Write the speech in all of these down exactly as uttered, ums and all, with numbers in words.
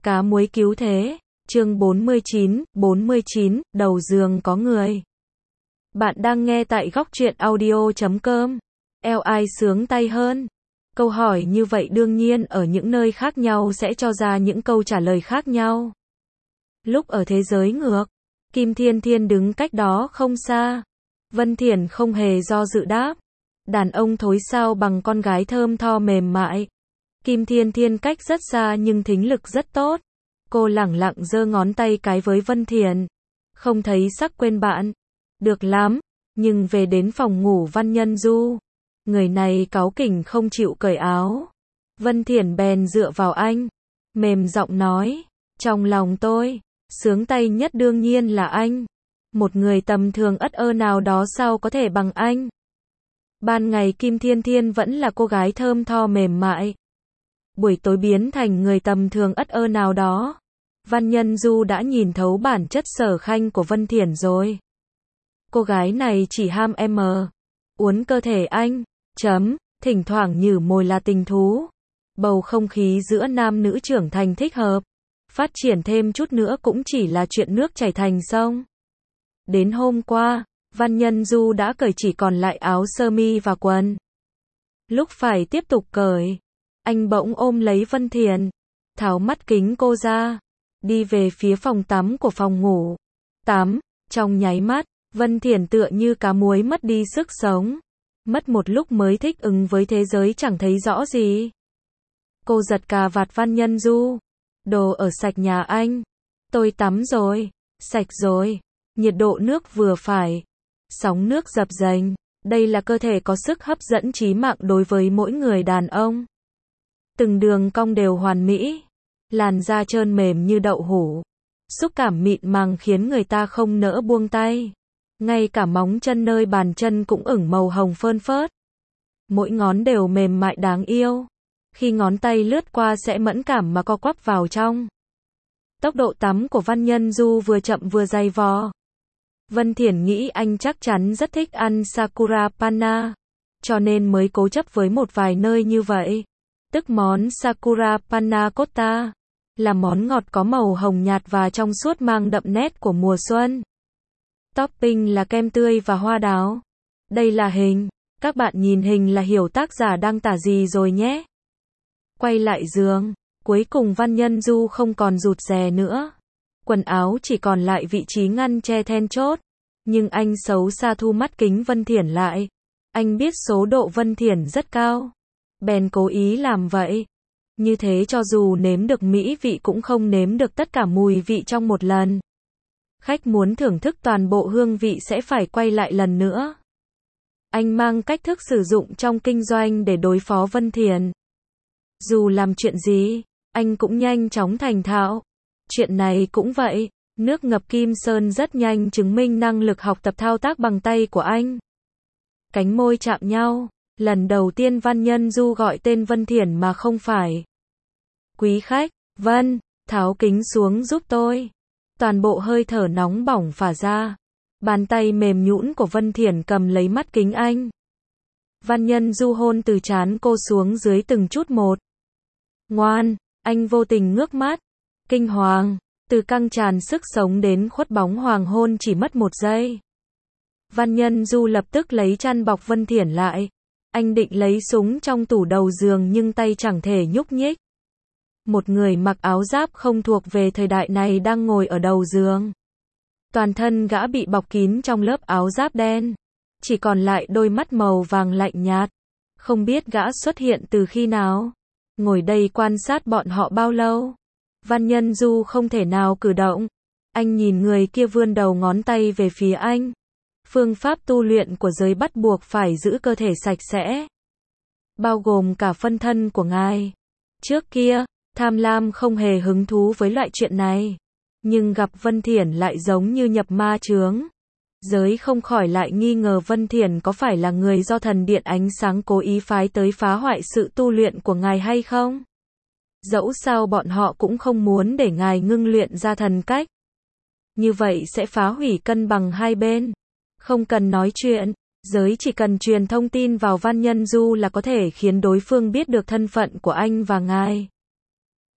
Cá muối cứu thế, chương bốn mươi chín, bốn mươi chín, đầu giường có người. Bạn đang nghe tại góc truyện audio chấm com. Eo ai sướng tay hơn? Câu hỏi như vậy đương nhiên ở những nơi khác nhau sẽ cho ra những câu trả lời khác nhau. Lúc ở thế giới ngược, Kim Thiên Thiên đứng cách đó không xa. Vân Thiển không hề do dự đáp. Đàn ông thối sao bằng con gái thơm tho mềm mại. Kim Thiên Thiên cách rất xa nhưng thính lực rất tốt. Cô lẳng lặng giơ ngón tay cái với Vân Thiển. Không thấy sắc quên bạn. Được lắm. Nhưng về đến phòng ngủ Văn Nhân Du. Người này cáu kỉnh không chịu cởi áo. Vân Thiển bèn dựa vào anh. Mềm giọng nói. Trong lòng tôi, sướng tay nhất đương nhiên là anh. Một người tầm thường ất ơ nào đó sao có thể bằng anh. Ban ngày Kim Thiên Thiên vẫn là cô gái thơm tho mềm mại. Buổi tối biến thành người tầm thường ất ơ nào đó. Văn Nhân Du đã nhìn thấu bản chất sở khanh của Vân Thiển rồi. Cô gái này chỉ ham em uốn cơ thể anh, chấm, thỉnh thoảng nhử mồi là tình thú. Bầu không khí giữa nam nữ trưởng thành thích hợp. Phát triển thêm chút nữa cũng chỉ là chuyện nước chảy thành sông. Đến hôm qua, Văn Nhân Du đã cởi chỉ còn lại áo sơ mi và quần. Lúc phải tiếp tục cởi, anh bỗng ôm lấy Vân Thiển, tháo mắt kính cô ra, đi về phía phòng tắm của phòng ngủ. Tắm, trong nháy mắt, Vân Thiển tựa như cá muối mất đi sức sống. Mất một lúc mới thích ứng với thế giới chẳng thấy rõ gì. Cô giật cà vạt Văn Nhân Du. Đồ ở sạch nhà anh. Tôi tắm rồi. Sạch rồi. Nhiệt độ nước vừa phải. Sóng nước dập dềnh. Đây là cơ thể có sức hấp dẫn chí mạng đối với mỗi người đàn ông. Từng đường cong đều hoàn mỹ. Làn da trơn mềm như đậu hũ. Xúc cảm mịn màng khiến người ta không nỡ buông tay. Ngay cả móng chân nơi bàn chân cũng ửng màu hồng phơn phớt. Mỗi ngón đều mềm mại đáng yêu. Khi ngón tay lướt qua sẽ mẫn cảm mà co quắp vào trong. Tốc độ tắm của Văn Nhân Du vừa chậm vừa dày vò. Vân Thiển nghĩ anh chắc chắn rất thích ăn Sakura Panna, cho nên mới cố chấp với một vài nơi như vậy. Tức món Sakura Panna Cotta, là món ngọt có màu hồng nhạt và trong suốt mang đậm nét của mùa xuân. Topping là kem tươi và hoa đào. Đây là hình, các bạn nhìn hình là hiểu tác giả đang tả gì rồi nhé. Quay lại giường, cuối cùng Văn Nhân Du không còn rụt rè nữa. Quần áo chỉ còn lại vị trí ngăn che then chốt. Nhưng anh xấu xa thu mắt kính Vân Thiển lại. Anh biết số độ Vân Thiển rất cao. Bèn cố ý làm vậy. Như thế cho dù nếm được mỹ vị cũng không nếm được tất cả mùi vị trong một lần. Khách muốn thưởng thức toàn bộ hương vị sẽ phải quay lại lần nữa. Anh mang cách thức sử dụng trong kinh doanh để đối phó Vân Thiển. Dù làm chuyện gì, anh cũng nhanh chóng thành thạo. Chuyện này cũng vậy, nước ngập Kim Sơn rất nhanh chứng minh năng lực học tập thao tác bằng tay của anh. Cánh môi chạm nhau, lần đầu tiên Văn Nhân Du gọi tên Vân Thiển mà không phải. Quý khách, Vân, tháo kính xuống giúp tôi. Toàn bộ hơi thở nóng bỏng phả ra. Bàn tay mềm nhũn của Vân Thiển cầm lấy mắt kính anh. Văn Nhân Du hôn từ trán cô xuống dưới từng chút một. Ngoan, anh vô tình ngước mắt. Kinh hoàng, từ căng tràn sức sống đến khuất bóng hoàng hôn chỉ mất một giây. Văn Nhân Du lập tức lấy chăn bọc Vân Thiển lại. Anh định lấy súng trong tủ đầu giường nhưng tay chẳng thể nhúc nhích. Một người mặc áo giáp không thuộc về thời đại này đang ngồi ở đầu giường. Toàn thân gã bị bọc kín trong lớp áo giáp đen. Chỉ còn lại đôi mắt màu vàng lạnh nhạt. Không biết gã xuất hiện từ khi nào. Ngồi đây quan sát bọn họ bao lâu. Văn Nhân Du không thể nào cử động. Anh nhìn người kia vươn đầu ngón tay về phía anh. Phương pháp tu luyện của giới bắt buộc phải giữ cơ thể sạch sẽ. Bao gồm cả phân thân của ngài. Trước kia, Tham Lam không hề hứng thú với loại chuyện này. Nhưng gặp Vân Thiển lại giống như nhập ma chướng. Giới không khỏi lại nghi ngờ Vân Thiển có phải là người do thần điện ánh sáng cố ý phái tới phá hoại sự tu luyện của ngài hay không? Dẫu sao bọn họ cũng không muốn để ngài ngưng luyện ra thần cách. Như vậy sẽ phá hủy cân bằng hai bên. Không cần nói chuyện, giới chỉ cần truyền thông tin vào Văn Nhân Du là có thể khiến đối phương biết được thân phận của anh và ngài.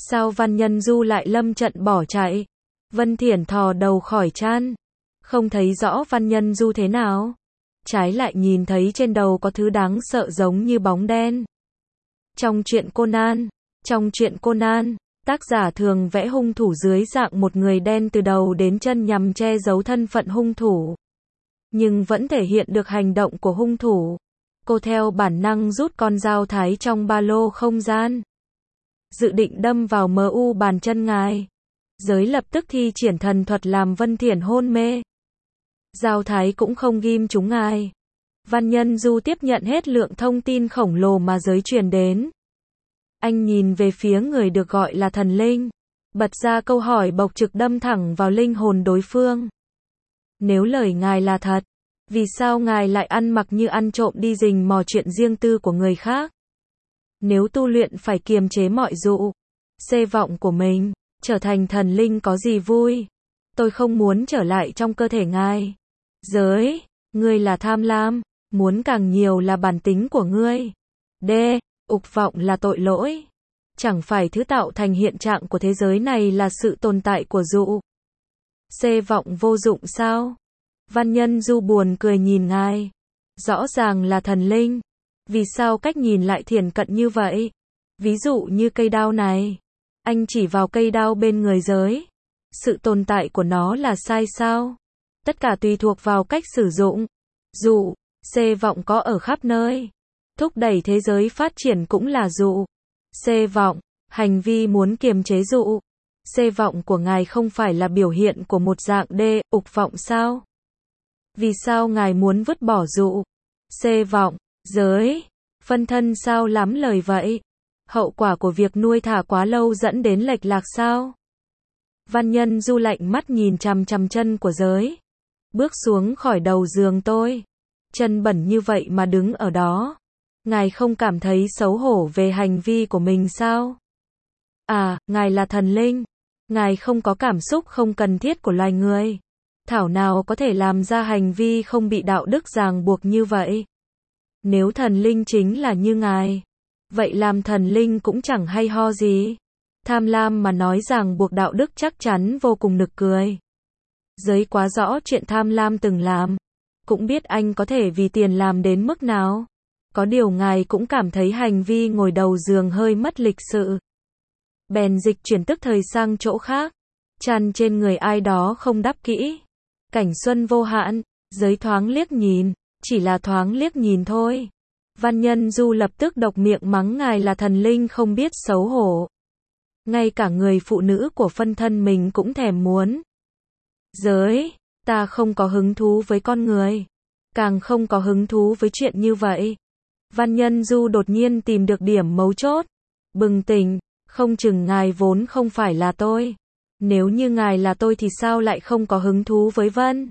Sao Văn Nhân Du lại lâm trận bỏ chạy? Vân Thiển thò đầu khỏi chăn. Không thấy rõ Văn Nhân Du thế nào. Trái lại nhìn thấy trên đầu có thứ đáng sợ giống như bóng đen. Trong truyện Conan, trong truyện Conan, tác giả thường vẽ hung thủ dưới dạng một người đen từ đầu đến chân nhằm che giấu thân phận hung thủ. Nhưng vẫn thể hiện được hành động của hung thủ. Cô theo bản năng rút con dao thái trong ba lô không gian. Dự định đâm vào mờ u bàn chân ngài. Giới lập tức thi triển thần thuật làm Vân Thiển hôn mê. Dao thái cũng không ghim trúng ngài. Văn Nhân Du tiếp nhận hết lượng thông tin khổng lồ mà giới truyền đến. Anh nhìn về phía người được gọi là thần linh. Bật ra câu hỏi bộc trực đâm thẳng vào linh hồn đối phương. Nếu lời ngài là thật, vì sao ngài lại ăn mặc như ăn trộm đi rình mò chuyện riêng tư của người khác? Nếu tu luyện phải kiềm chế mọi dụ, xê vọng của mình, trở thành thần linh có gì vui? Tôi không muốn trở lại trong cơ thể ngài. Giới, ngươi là tham lam, muốn càng nhiều là bản tính của ngươi. D. Ục vọng là tội lỗi. Chẳng phải thứ tạo thành hiện trạng của thế giới này là sự tồn tại của dụ. Xê vọng vô dụng sao? Văn Nhân Du buồn cười nhìn ngài. Rõ ràng là thần linh. Vì sao cách nhìn lại thiển cận như vậy? Ví dụ như cây đao này. Anh chỉ vào cây đao bên người giới. Sự tồn tại của nó là sai sao? Tất cả tùy thuộc vào cách sử dụng. Dụ, xê vọng có ở khắp nơi. Thúc đẩy thế giới phát triển cũng là dụ. Xê vọng, hành vi muốn kiềm chế dụ. Xê vọng của ngài không phải là biểu hiện của một dạng đê, ục vọng sao? Vì sao ngài muốn vứt bỏ dụ? Xê vọng, giới, phân thân sao lắm lời vậy? Hậu quả của việc nuôi thả quá lâu dẫn đến lệch lạc sao? Văn Nhân Du lạnh mắt nhìn chằm chằm chân của giới. Bước xuống khỏi đầu giường tôi. Chân bẩn như vậy mà đứng ở đó. Ngài không cảm thấy xấu hổ về hành vi của mình sao? À, ngài là thần linh. Ngài không có cảm xúc không cần thiết của loài người. Thảo nào có thể làm ra hành vi không bị đạo đức ràng buộc như vậy? Nếu thần linh chính là như ngài, vậy làm thần linh cũng chẳng hay ho gì. Tham lam mà nói ràng buộc đạo đức chắc chắn vô cùng nực cười. Giới quá rõ chuyện tham lam từng làm. Cũng biết anh có thể vì tiền làm đến mức nào. Có điều ngài cũng cảm thấy hành vi ngồi đầu giường hơi mất lịch sự. Bèn dịch chuyển tức thời sang chỗ khác. Chăn trên người ai đó không đắp kỹ. Cảnh xuân vô hạn, giới thoáng liếc nhìn, chỉ là thoáng liếc nhìn thôi. Văn Nhân Du lập tức độc miệng mắng ngài là thần linh không biết xấu hổ. Ngay cả người phụ nữ của phân thân mình cũng thèm muốn. Giới, ta không có hứng thú với con người. Càng không có hứng thú với chuyện như vậy. Văn Nhân Du đột nhiên tìm được điểm mấu chốt. Bừng tỉnh, không chừng ngài vốn không phải là tôi. Nếu như ngài là tôi thì sao lại không có hứng thú với Vân?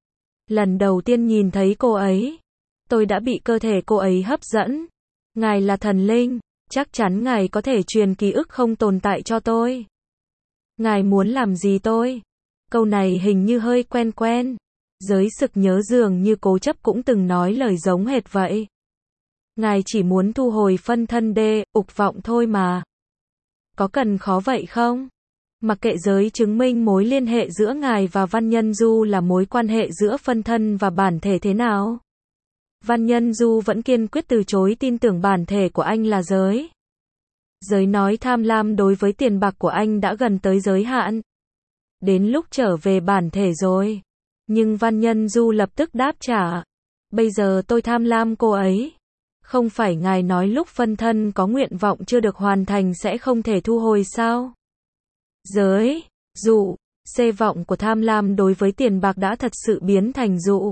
Lần đầu tiên nhìn thấy cô ấy, tôi đã bị cơ thể cô ấy hấp dẫn. Ngài là thần linh, chắc chắn ngài có thể truyền ký ức không tồn tại cho tôi. Ngài muốn làm gì tôi? Câu này hình như hơi quen quen. Giới sực nhớ dường như Cố Chấp cũng từng nói lời giống hệt vậy. Ngài chỉ muốn thu hồi phân thân đê, ục vọng thôi mà. Có cần khó vậy không? Mặc kệ giới chứng minh mối liên hệ giữa ngài và Văn Nhân Du là mối quan hệ giữa phân thân và bản thể thế nào. Văn Nhân Du vẫn kiên quyết từ chối tin tưởng bản thể của anh là giới. Giới nói tham lam đối với tiền bạc của anh đã gần tới giới hạn. Đến lúc trở về bản thể rồi. Nhưng Văn Nhân Du lập tức đáp trả. Bây giờ tôi tham lam cô ấy. Không phải ngài nói lúc phân thân có nguyện vọng chưa được hoàn thành sẽ không thể thu hồi sao? Giới, dụ, xê vọng của tham lam đối với tiền bạc đã thật sự biến thành dụ.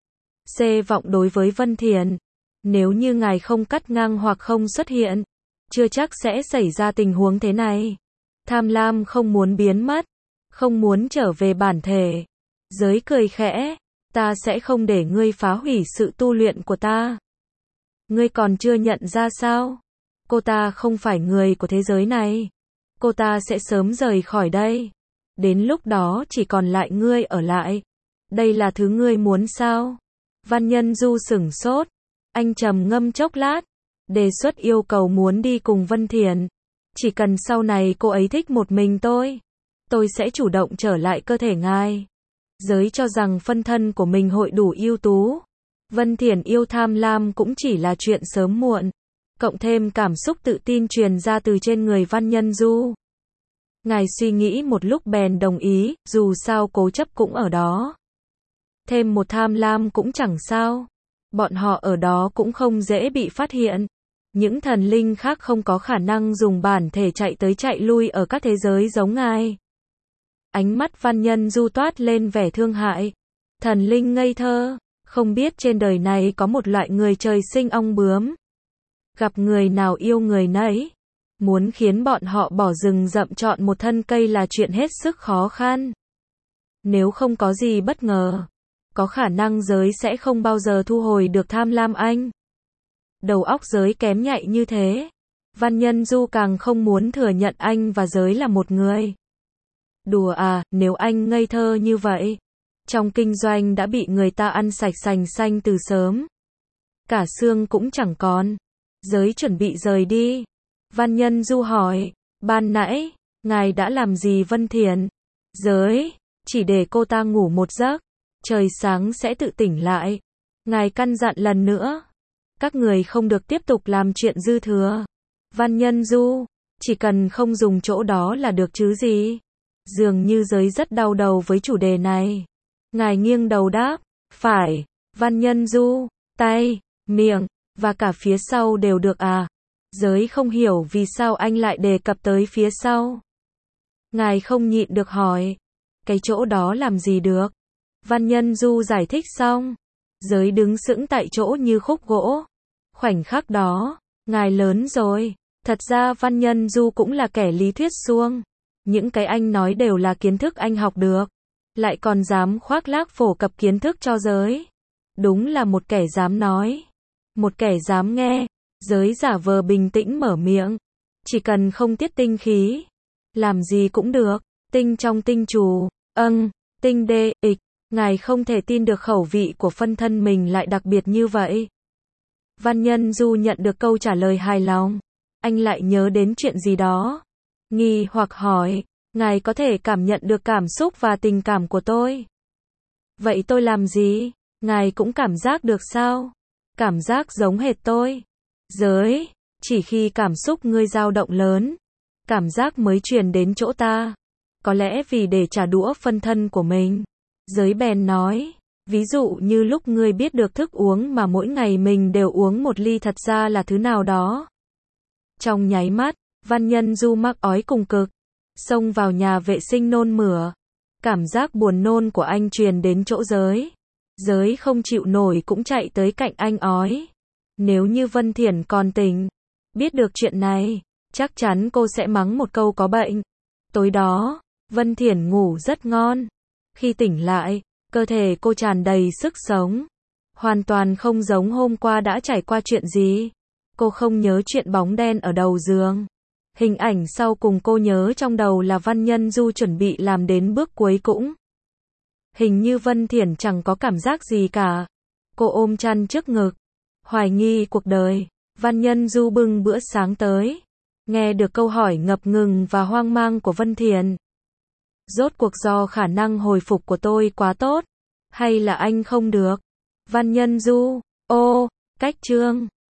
Xê vọng đối với Vân Thiển. Nếu như ngài không cắt ngang hoặc không xuất hiện, chưa chắc sẽ xảy ra tình huống thế này. Tham lam không muốn biến mất, không muốn trở về bản thể. Giới cười khẽ, ta sẽ không để ngươi phá hủy sự tu luyện của ta. Ngươi còn chưa nhận ra sao? Cô ta không phải người của thế giới này. Cô ta sẽ sớm rời khỏi đây. Đến lúc đó chỉ còn lại ngươi ở lại. Đây là thứ ngươi muốn sao? Văn Nhân Du sửng sốt. Anh trầm ngâm chốc lát. Đề xuất yêu cầu muốn đi cùng Vân Thiển. Chỉ cần sau này cô ấy thích một mình tôi, tôi sẽ chủ động trở lại cơ thể ngài. Giới cho rằng phân thân của mình hội đủ ưu tú. Vân Thiển yêu tham lam cũng chỉ là chuyện sớm muộn. Cộng thêm cảm xúc tự tin truyền ra từ trên người Văn Nhân Du. Ngài suy nghĩ một lúc bèn đồng ý, dù sao cố chấp cũng ở đó. Thêm một tham lam cũng chẳng sao. Bọn họ ở đó cũng không dễ bị phát hiện. Những thần linh khác không có khả năng dùng bản thể chạy tới chạy lui ở các thế giới giống ngài. Ánh mắt Văn Nhân Du toát lên vẻ thương hại. Thần linh ngây thơ, không biết trên đời này có một loại người trời sinh ong bướm. Gặp người nào yêu người nấy. Muốn khiến bọn họ bỏ rừng rậm chọn một thân cây là chuyện hết sức khó khăn. Nếu không có gì bất ngờ, có khả năng giới sẽ không bao giờ thu hồi được tham lam anh. Đầu óc giới kém nhạy như thế. Văn Nhân Du càng không muốn thừa nhận anh và giới là một người. Đùa à, nếu anh ngây thơ như vậy. Trong kinh doanh đã bị người ta ăn sạch sành xanh từ sớm. Cả xương cũng chẳng còn. Giới chuẩn bị rời đi. Văn Nhân Du hỏi, ban nãy, ngài đã làm gì Vân Thiển? Giới, chỉ để cô ta ngủ một giấc, trời sáng sẽ tự tỉnh lại. Ngài căn dặn lần nữa, các người không được tiếp tục làm chuyện dư thừa. Văn Nhân Du, chỉ cần không dùng chỗ đó là được chứ gì? Dường như giới rất đau đầu với chủ đề này. Ngài nghiêng đầu đáp, phải. Văn Nhân Du, tay, miệng, và cả phía sau đều được à? Giới không hiểu vì sao anh lại đề cập tới phía sau. Ngài không nhịn được hỏi, cái chỗ đó làm gì được? Văn Nhân Du giải thích xong, giới đứng sững tại chỗ như khúc gỗ. Khoảnh khắc đó, ngài lớn rồi. Thật ra Văn Nhân Du cũng là kẻ lý thuyết suông. Những cái anh nói đều là kiến thức anh học được. Lại còn dám khoác lác phổ cập kiến thức cho giới. Đúng là một kẻ dám nói. Một kẻ dám nghe. Giới giả vờ bình tĩnh mở miệng. Chỉ cần không tiết tinh khí. Làm gì cũng được. Tinh trong tinh trù. Âng, tinh đê, ịch. Ngài không thể tin được khẩu vị của phân thân mình lại đặc biệt như vậy. Văn Nhân Du nhận được câu trả lời hài lòng. Anh lại nhớ đến chuyện gì đó. Nghi hoặc hỏi, ngài có thể cảm nhận được cảm xúc và tình cảm của tôi. Vậy tôi làm gì? Ngài cũng cảm giác được sao? Cảm giác giống hệt tôi. Giới, chỉ khi cảm xúc ngươi dao động lớn, cảm giác mới truyền đến chỗ ta. Có lẽ vì để trả đũa phân thân của mình. Giới bèn nói, ví dụ như lúc ngươi biết được thức uống mà mỗi ngày mình đều uống một ly thật ra là thứ nào đó. Trong nháy mắt, Văn Nhân Du mắc ói cùng cực, xông vào nhà vệ sinh nôn mửa. Cảm giác buồn nôn của anh truyền đến chỗ giới. Giới không chịu nổi cũng chạy tới cạnh anh ói. Nếu như Vân Thiển còn tỉnh, biết được chuyện này, chắc chắn cô sẽ mắng một câu có bệnh. Tối đó, Vân Thiển ngủ rất ngon. Khi tỉnh lại, cơ thể cô tràn đầy sức sống. Hoàn toàn không giống hôm qua đã trải qua chuyện gì. Cô không nhớ chuyện bóng đen ở đầu giường. Hình ảnh sau cùng cô nhớ trong đầu là Văn Nhân Du chuẩn bị làm đến bước cuối cũng. Hình như Vân Thiển chẳng có cảm giác gì cả. Cô ôm chăn trước ngực. Hoài nghi cuộc đời. Văn Nhân Du bưng bữa sáng tới. Nghe được câu hỏi ngập ngừng và hoang mang của Vân Thiển. Rốt cuộc do khả năng hồi phục của tôi quá tốt. Hay là anh không được? Văn Nhân Du, ô, cách chương.